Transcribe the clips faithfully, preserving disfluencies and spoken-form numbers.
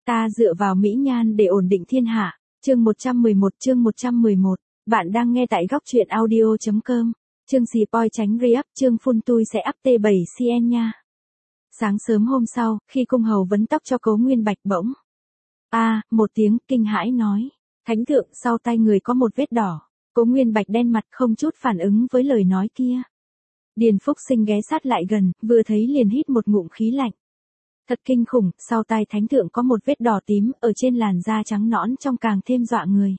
Ta dựa vào mỹ nhan để ổn định thiên hạ. Chương một trăm mười một, chương một trăm mười một. Bạn đang nghe tại góc truyện audio chấm com. Chương xì poi tránh re-up, chương phun tui sẽ up T bảy C N nha. Sáng sớm hôm sau, khi cung hầu vấn tóc cho Cố Nguyên Bạch bỗng. A, à, một tiếng kinh hãi nói. Thánh thượng, sau tay người có một vết đỏ. Cố Nguyên Bạch đen mặt không chút phản ứng với lời nói kia. Điền Phúc Sinh ghé sát lại gần, vừa thấy liền hít một ngụm khí lạnh. Thật kinh khủng, sau tai thánh thượng có một vết đỏ tím, ở trên làn da trắng nõn trong càng thêm dọa người.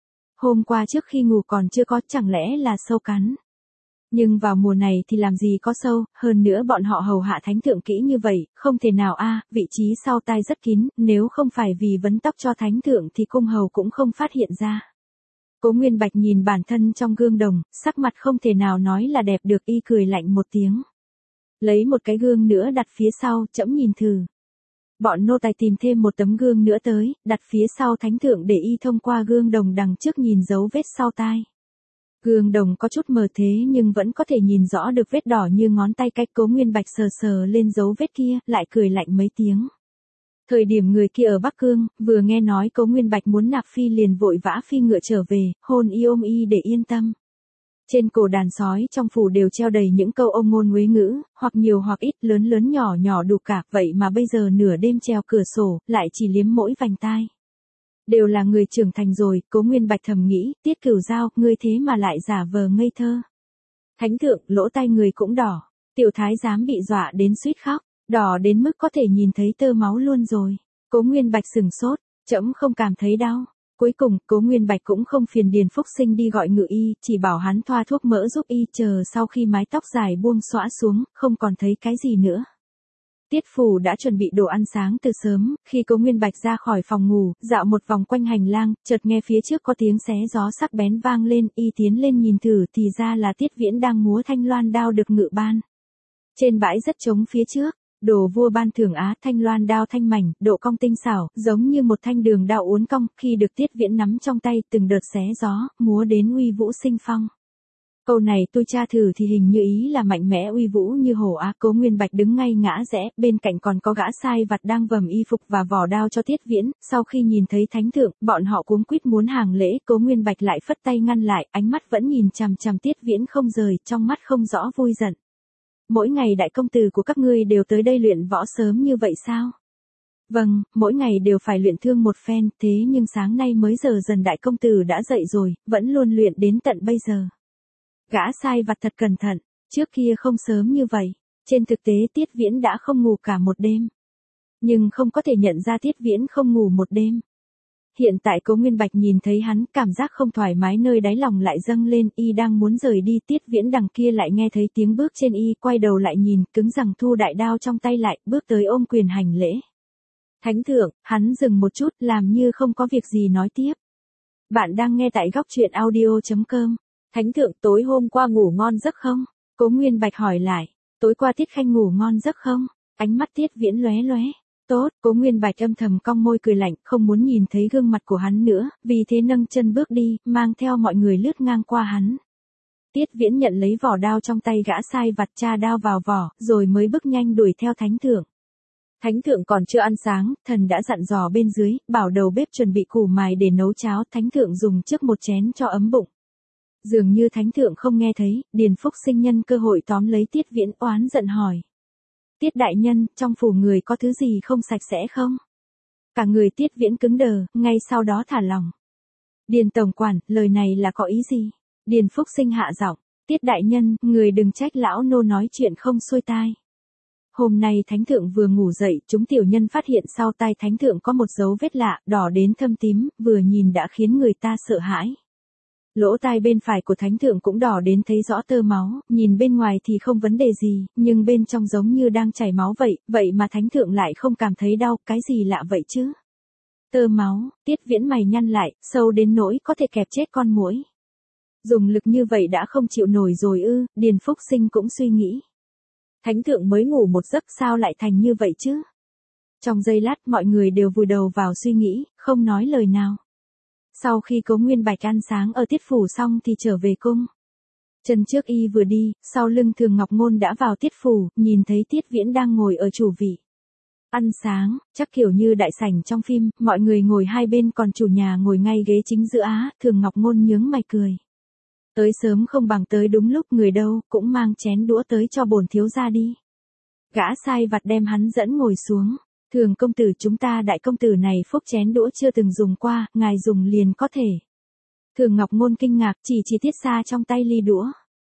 Hôm qua trước khi ngủ còn chưa có, chẳng lẽ là sâu cắn. Nhưng vào mùa này thì làm gì có sâu, hơn nữa bọn họ hầu hạ thánh thượng kỹ như vậy, không thể nào a, à, vị trí sau tai rất kín, nếu không phải vì vấn tóc cho thánh thượng thì cung hầu cũng không phát hiện ra. Cố Nguyên Bạch nhìn bản thân trong gương đồng, sắc mặt không thể nào nói là đẹp được, y cười lạnh một tiếng. Lấy một cái gương nữa đặt phía sau, trẫm nhìn thử. Bọn nô tài tìm thêm một tấm gương nữa tới, đặt phía sau thánh thượng để y thông qua gương đồng đằng trước nhìn dấu vết sau tai. Gương đồng có chút mờ thế nhưng vẫn có thể nhìn rõ được vết đỏ như ngón tay. Cách Cố Nguyên Bạch sờ sờ lên dấu vết kia, lại cười lạnh mấy tiếng. Thời điểm người kia ở Bắc Cương, vừa nghe nói Cố Nguyên Bạch muốn nạp phi liền vội vã phi ngựa trở về, hôn y ôm y để yên tâm. Trên cổ đàn sói trong phủ đều treo đầy những câu ông ngôn huế ngữ, hoặc nhiều hoặc ít, lớn lớn nhỏ nhỏ đủ cả, vậy mà bây giờ nửa đêm treo cửa sổ, lại chỉ liếm mỗi vành tai. Đều là người trưởng thành rồi, Cố Nguyên Bạch thầm nghĩ, Tiết Cửu Giao, ngươi thế mà lại giả vờ ngây thơ. Thánh thượng, lỗ tai người cũng đỏ, tiểu thái giám bị dọa đến suýt khóc, đỏ đến mức có thể nhìn thấy tơ máu luôn rồi. Cố Nguyên Bạch sừng sốt, trẫm không cảm thấy đau. Cuối cùng, Cố Nguyên Bạch cũng không phiền Điền Phúc Sinh đi gọi ngự y, chỉ bảo hắn thoa thuốc mỡ giúp y, chờ sau khi mái tóc dài buông xõa xuống, không còn thấy cái gì nữa. Tiết phủ đã chuẩn bị đồ ăn sáng từ sớm, khi Cố Nguyên Bạch ra khỏi phòng ngủ, dạo một vòng quanh hành lang, chợt nghe phía trước có tiếng xé gió sắc bén vang lên, y tiến lên nhìn thử thì ra là Tiết Viễn đang múa thanh loan đao được ngự ban. Trên bãi rất trống phía trước. Đồ vua ban thưởng Á, thanh loan đao thanh mảnh, độ cong tinh xảo, giống như một thanh đường đao uốn cong, khi được Tiết Viễn nắm trong tay, từng đợt xé gió, múa đến uy vũ sinh phong. Câu này tôi tra thử thì hình như ý là mạnh mẽ uy vũ như hổ á. Cố Nguyên Bạch đứng ngay ngã rẽ, bên cạnh còn có gã sai vặt đang vầm y phục và vỏ đao cho Tiết Viễn, sau khi nhìn thấy thánh thượng, bọn họ cuống quýt muốn hàng lễ, Cố Nguyên Bạch lại phất tay ngăn lại, ánh mắt vẫn nhìn chằm chằm Tiết Viễn không rời, trong mắt không rõ vui giận. Mỗi ngày đại công tử của các ngươi đều tới đây luyện võ sớm như vậy sao? Vâng, mỗi ngày đều phải luyện thương một phen, thế nhưng sáng nay mới giờ dần đại công tử đã dậy rồi, vẫn luôn luyện đến tận bây giờ. Gã sai vặt thật cẩn thận, trước kia không sớm như vậy, trên thực tế Tiết Viễn đã không ngủ cả một đêm. Nhưng không có thể nhận ra Tiết Viễn không ngủ một đêm. Hiện tại Cố Nguyên Bạch nhìn thấy hắn, cảm giác không thoải mái nơi đáy lòng lại dâng lên, y đang muốn rời đi, Tiết Viễn đằng kia lại nghe thấy tiếng bước trên y, quay đầu lại nhìn, cứng rắn thu đại đao trong tay lại, bước tới ôm quyền hành lễ. Thánh thượng, hắn dừng một chút, làm như không có việc gì nói tiếp. Bạn đang nghe tại góc truyện audio chấm com. Thánh thượng, tối hôm qua ngủ ngon giấc không? Cố Nguyên Bạch hỏi lại, tối qua Tiết Khanh ngủ ngon giấc không? Ánh mắt Tiết Viễn lóe lóe. Tốt, Cố Nguyên Bạch âm thầm cong môi cười lạnh, không muốn nhìn thấy gương mặt của hắn nữa, vì thế nâng chân bước đi, mang theo mọi người lướt ngang qua hắn. Tiết Viễn nhận lấy vỏ đao trong tay gã sai vặt, tra đao vào vỏ, rồi mới bước nhanh đuổi theo thánh thượng. Thánh thượng còn chưa ăn sáng, thần đã dặn dò bên dưới, bảo đầu bếp chuẩn bị củ mài để nấu cháo, thánh thượng dùng trước một chén cho ấm bụng. Dường như thánh thượng không nghe thấy, Điền Phúc Sinh nhân cơ hội tóm lấy Tiết Viễn, oán giận hỏi. Tiết đại nhân, trong phủ người có thứ gì không sạch sẽ không? Cả người Tiết Viễn cứng đờ, ngay sau đó thả lỏng. Điền tổng quản, lời này là có ý gì? Điền Phúc Sinh hạ giọng, Tiết đại nhân, người đừng trách lão nô nói chuyện không xuôi tai. Hôm nay thánh thượng vừa ngủ dậy, chúng tiểu nhân phát hiện sau tai thánh thượng có một dấu vết lạ, đỏ đến thâm tím, vừa nhìn đã khiến người ta sợ hãi. Lỗ tai bên phải của thánh thượng cũng đỏ đến thấy rõ tơ máu, nhìn bên ngoài thì không vấn đề gì, nhưng bên trong giống như đang chảy máu vậy, vậy mà thánh thượng lại không cảm thấy đau, cái gì lạ vậy chứ? Tơ máu, Tiết Viễn mày nhăn lại, sâu đến nỗi có thể kẹp chết con muỗi. Dùng lực như vậy đã không chịu nổi rồi ư? Điền Phúc Sinh cũng suy nghĩ. Thánh thượng mới ngủ một giấc sao lại thành như vậy chứ? Trong giây lát mọi người đều vùi đầu vào suy nghĩ, không nói lời nào. Sau khi Cố Nguyên Bạch ăn sáng ở Tiết phủ xong thì trở về cung. Chân trước y vừa đi, sau lưng Thường Ngọc Ngôn đã vào Tiết phủ, nhìn thấy Tiết Viễn đang ngồi ở chủ vị. Ăn sáng, chắc kiểu như đại sảnh trong phim, mọi người ngồi hai bên còn chủ nhà ngồi ngay ghế chính giữa á, Thường Ngọc Ngôn nhướng mày cười. Tới sớm không bằng tới đúng lúc, người đâu, cũng mang chén đũa tới cho bổn thiếu gia đi. Gã sai vặt đem hắn dẫn ngồi xuống. Thường công tử, chúng ta đại công tử này phúc chén đũa chưa từng dùng qua, ngài dùng liền có thể. Thường Ngọc Ngôn kinh ngạc, chỉ chỉ Tiết Xa trong tay ly đũa.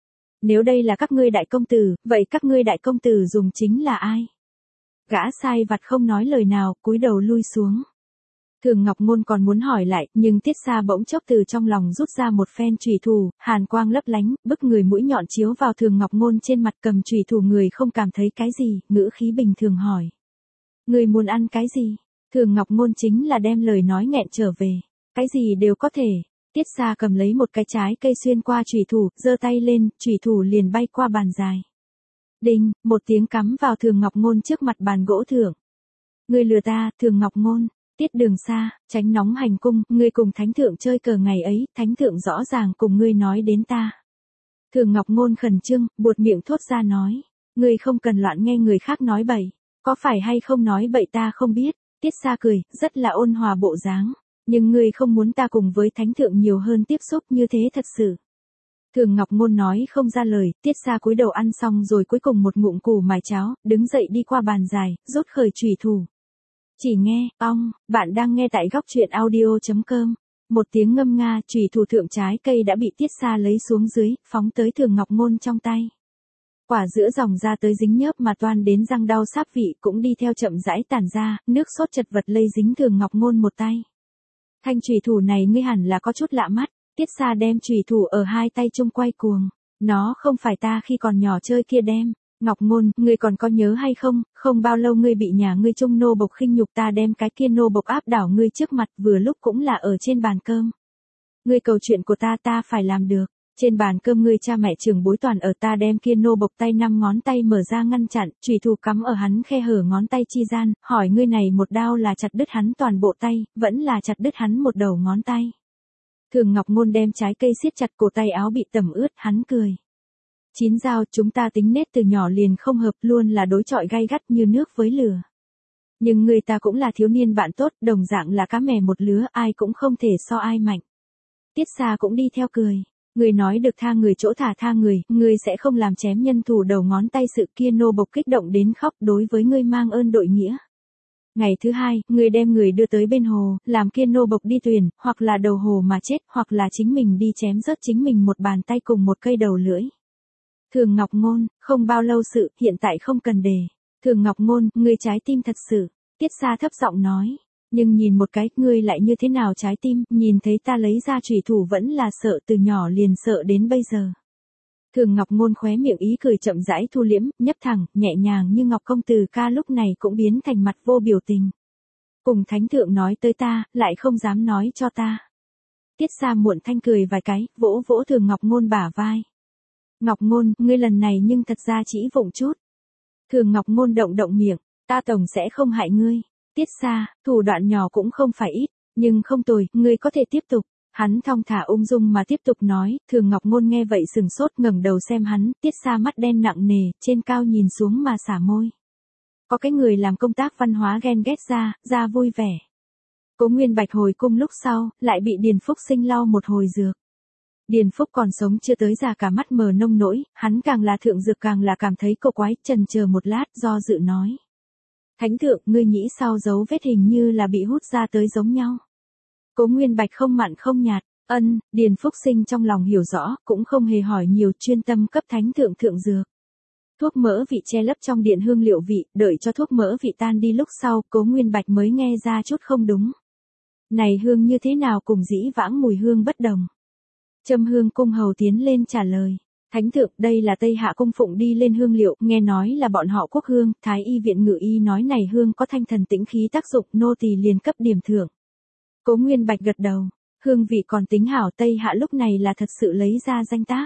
Nếu đây là các ngươi đại công tử, vậy các ngươi đại công tử dùng chính là ai? Gã sai vặt không nói lời nào, cúi đầu lui xuống. Thường Ngọc Ngôn còn muốn hỏi lại, nhưng Tiết Xa bỗng chốc từ trong lòng rút ra một phen chùy thủ, hàn quang lấp lánh, bức người mũi nhọn chiếu vào Thường Ngọc Ngôn trên mặt, cầm chùy thủ người không cảm thấy cái gì, ngữ khí bình thường hỏi. Người muốn ăn cái gì? Thường Ngọc Ngôn chính là đem lời nói nghẹn trở về. Cái gì đều có thể. Tiết Xa cầm lấy một cái trái cây xuyên qua chùy thủ, giơ tay lên, chùy thủ liền bay qua bàn dài. Đinh, một tiếng cắm vào Thường Ngọc Ngôn trước mặt bàn gỗ thượng. Ngươi lừa ta, Thường Ngọc Ngôn. Tiết Đường Xa, tránh nóng hành cung, ngươi cùng thánh thượng chơi cờ ngày ấy, thánh thượng rõ ràng cùng ngươi nói đến ta. Thường Ngọc Ngôn khẩn trương, buột miệng thốt ra nói. Ngươi không cần loạn nghe người khác nói bậy. Có phải hay không nói bậy ta không biết. Tiết Xa cười, rất là ôn hòa bộ dáng. Nhưng ngươi không muốn ta cùng với thánh thượng nhiều hơn tiếp xúc như thế thật sự. Thường Ngọc Ngôn nói không ra lời, Tiết Xa cúi đầu ăn xong rồi cuối cùng một ngụm củ mài cháo, đứng dậy đi qua bàn dài, rút khởi chùy thủ. Chỉ nghe, ong, bạn đang nghe tại góc truyện audio chấm com. Một tiếng ngâm nga, chùy thủ thượng trái cây đã bị Tiết Xa lấy xuống dưới, phóng tới Thường Ngọc Ngôn trong tay. Quả giữa dòng ra tới dính nhớp mà toan đến răng đau sáp vị cũng đi theo chậm rãi tản ra, nước sốt chật vật lây dính Thường Ngọc Ngôn một tay. Thanh chùy thủ này ngươi hẳn là có chút lạ mắt. Tiết Xa đem chùy thủ ở hai tay chung quay cuồng. Nó không phải ta khi còn nhỏ chơi kia đem. Ngọc Ngôn, ngươi còn có nhớ hay không, không bao lâu ngươi bị nhà ngươi chung nô bộc khinh nhục, ta đem cái kia nô bộc áp đảo ngươi trước mặt, vừa lúc cũng là ở trên bàn cơm. Ngươi cầu chuyện của ta ta phải làm được. Trên bàn cơm ngươi cha mẹ trưởng bối toàn ở, ta đem kia nô bộc tay năm ngón tay mở ra ngăn chặn, chùy thủ cắm ở hắn khe hở ngón tay chi gian, hỏi ngươi này một đao là chặt đứt hắn toàn bộ tay, vẫn là chặt đứt hắn một đầu ngón tay. Thường Ngọc Ngôn đem trái cây siết chặt, cổ tay áo bị tẩm ướt, hắn cười. Chín dao, chúng ta tính nết từ nhỏ liền không hợp, luôn là đối chọi gay gắt như nước với lửa. Nhưng người ta cũng là thiếu niên bạn tốt, đồng dạng là cá mè một lứa, ai cũng không thể so ai mạnh. Tiết Xa cũng đi theo cười. Người nói được tha người chỗ thả tha người, người sẽ không làm chém nhân thủ đầu ngón tay, sự kia nô bộc kích động đến khóc, đối với ngươi mang ơn đội nghĩa. Ngày thứ hai, người đem người đưa tới bên hồ, làm kia nô bộc đi thuyền, hoặc là đầu hồ mà chết, hoặc là chính mình đi chém rớt chính mình một bàn tay cùng một cây đầu lưỡi. Thường Ngọc Ngôn, không bao lâu sự, hiện tại không cần đề. Thường Ngọc Ngôn, ngươi trái tim thật sự. Tiết Xa thấp giọng nói. Nhưng nhìn một cái, ngươi lại như thế nào trái tim, nhìn thấy ta lấy ra chùy thủ vẫn là sợ, từ nhỏ liền sợ đến bây giờ. Thường Ngọc Ngôn khóe miệng ý cười chậm rãi thu liễm, nhấp thẳng, nhẹ nhàng như Ngọc công tử ca lúc này cũng biến thành mặt vô biểu tình. Cùng thánh thượng nói tới ta, lại không dám nói cho ta. Tiết Xa muộn thanh cười vài cái, vỗ vỗ Thường Ngọc Ngôn bả vai. Ngọc Ngôn, ngươi lần này nhưng thật ra chỉ vụng chút. Thường Ngọc Ngôn động động miệng, ta tổng sẽ không hại ngươi. Tiết Xa, thủ đoạn nhỏ cũng không phải ít, nhưng không tồi, ngươi có thể tiếp tục. Hắn thong thả ung dung mà tiếp tục nói, Thường Ngọc Ngôn nghe vậy sừng sốt, ngẩng đầu xem hắn, Tiết Xa mắt đen nặng nề, trên cao nhìn xuống mà xả môi. Có cái người làm công tác văn hóa ghen ghét ra, ra vui vẻ. Cố Nguyên Bạch hồi cung lúc sau, lại bị Điền Phúc Sinh lau một hồi dược. Điền Phúc còn sống chưa tới già cả mắt mờ nông nỗi, hắn càng là thượng dược càng là cảm thấy cổ quái, chần chờ một lát, do dự nói. Thánh thượng, ngươi nghĩ sao dấu vết hình như là bị hút ra tới giống nhau. Cố Nguyên Bạch không mặn không nhạt, ân, Điền Phúc Sinh trong lòng hiểu rõ, cũng không hề hỏi nhiều, chuyên tâm cấp thánh thượng thượng dược. Thuốc mỡ vị che lấp trong điện hương liệu vị, đợi cho thuốc mỡ vị tan đi lúc sau, Cố Nguyên Bạch mới nghe ra chút không đúng. Này hương như thế nào cùng dĩ vãng mùi hương bất đồng. Châm Hương cung hầu tiến lên trả lời. Thánh thượng, đây là Tây Hạ cung phụng đi lên hương liệu, nghe nói là bọn họ quốc hương, Thái y viện ngự y nói này hương có thanh thần tĩnh khí tác dụng, nô tỳ liền cấp điểm thưởng. Cố Nguyên Bạch gật đầu, hương vị còn tính hảo, Tây Hạ lúc này là thật sự lấy ra danh tác.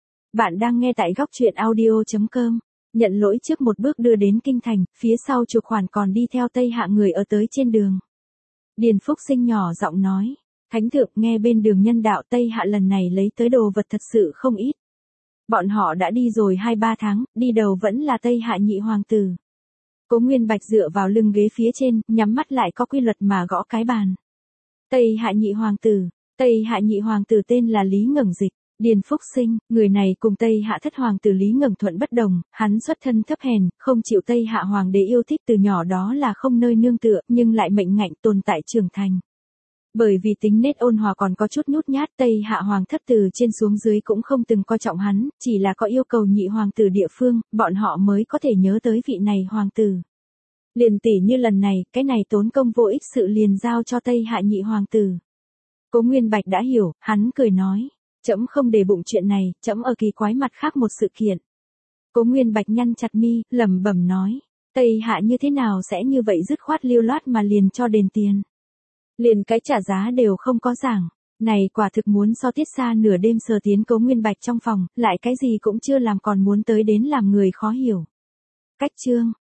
Bạn đang nghe tại góc truyện audio chấm com, nhận lỗi trước một bước đưa đến kinh thành, phía sau chuộc khoản còn đi theo Tây Hạ người ở tới trên đường. Điền Phúc Sinh nhỏ giọng nói, Thánh thượng nghe bên đường nhân đạo Tây Hạ lần này lấy tới đồ vật thật sự không ít. Bọn họ đã đi rồi hai ba tháng, đi đầu vẫn là Tây Hạ nhị hoàng tử. Cố Nguyên Bạch dựa vào lưng ghế phía trên, nhắm mắt lại có quy luật mà gõ cái bàn. Tây Hạ nhị hoàng tử, Tây Hạ nhị hoàng tử tên là Lý Ngẩng Dịch, Điền Phúc Sinh, người này cùng Tây Hạ thất hoàng tử Lý Ngẩng Thuận bất đồng, hắn xuất thân thấp hèn, không chịu Tây Hạ hoàng đế yêu thích từ nhỏ đó là không nơi nương tựa, nhưng lại mệnh ngạnh tồn tại trưởng thành. Bởi vì tính nết ôn hòa còn có chút nhút nhát, Tây Hạ hoàng thất từ trên xuống dưới cũng không từng coi trọng hắn, chỉ là có yêu cầu nhị hoàng tử địa phương, bọn họ mới có thể nhớ tới vị này hoàng tử. Liền tỉ như lần này, cái này tốn công vô ích sự liền giao cho Tây Hạ nhị hoàng tử. Cố Nguyên Bạch đã hiểu, hắn cười nói, trẫm không để bụng chuyện này, trẫm ở kỳ quái mặt khác một sự kiện. Cố Nguyên Bạch nhăn chặt mi, lẩm bẩm nói, Tây Hạ như thế nào sẽ như vậy dứt khoát lưu loát mà liền cho đền tiền. Liền cái trả giá đều không có giảng, này quả thực muốn so Tiết Xa nửa đêm sờ tiến Cố Nguyên Bạch trong phòng, lại cái gì cũng chưa làm còn muốn tới đến làm người khó hiểu. Cách chương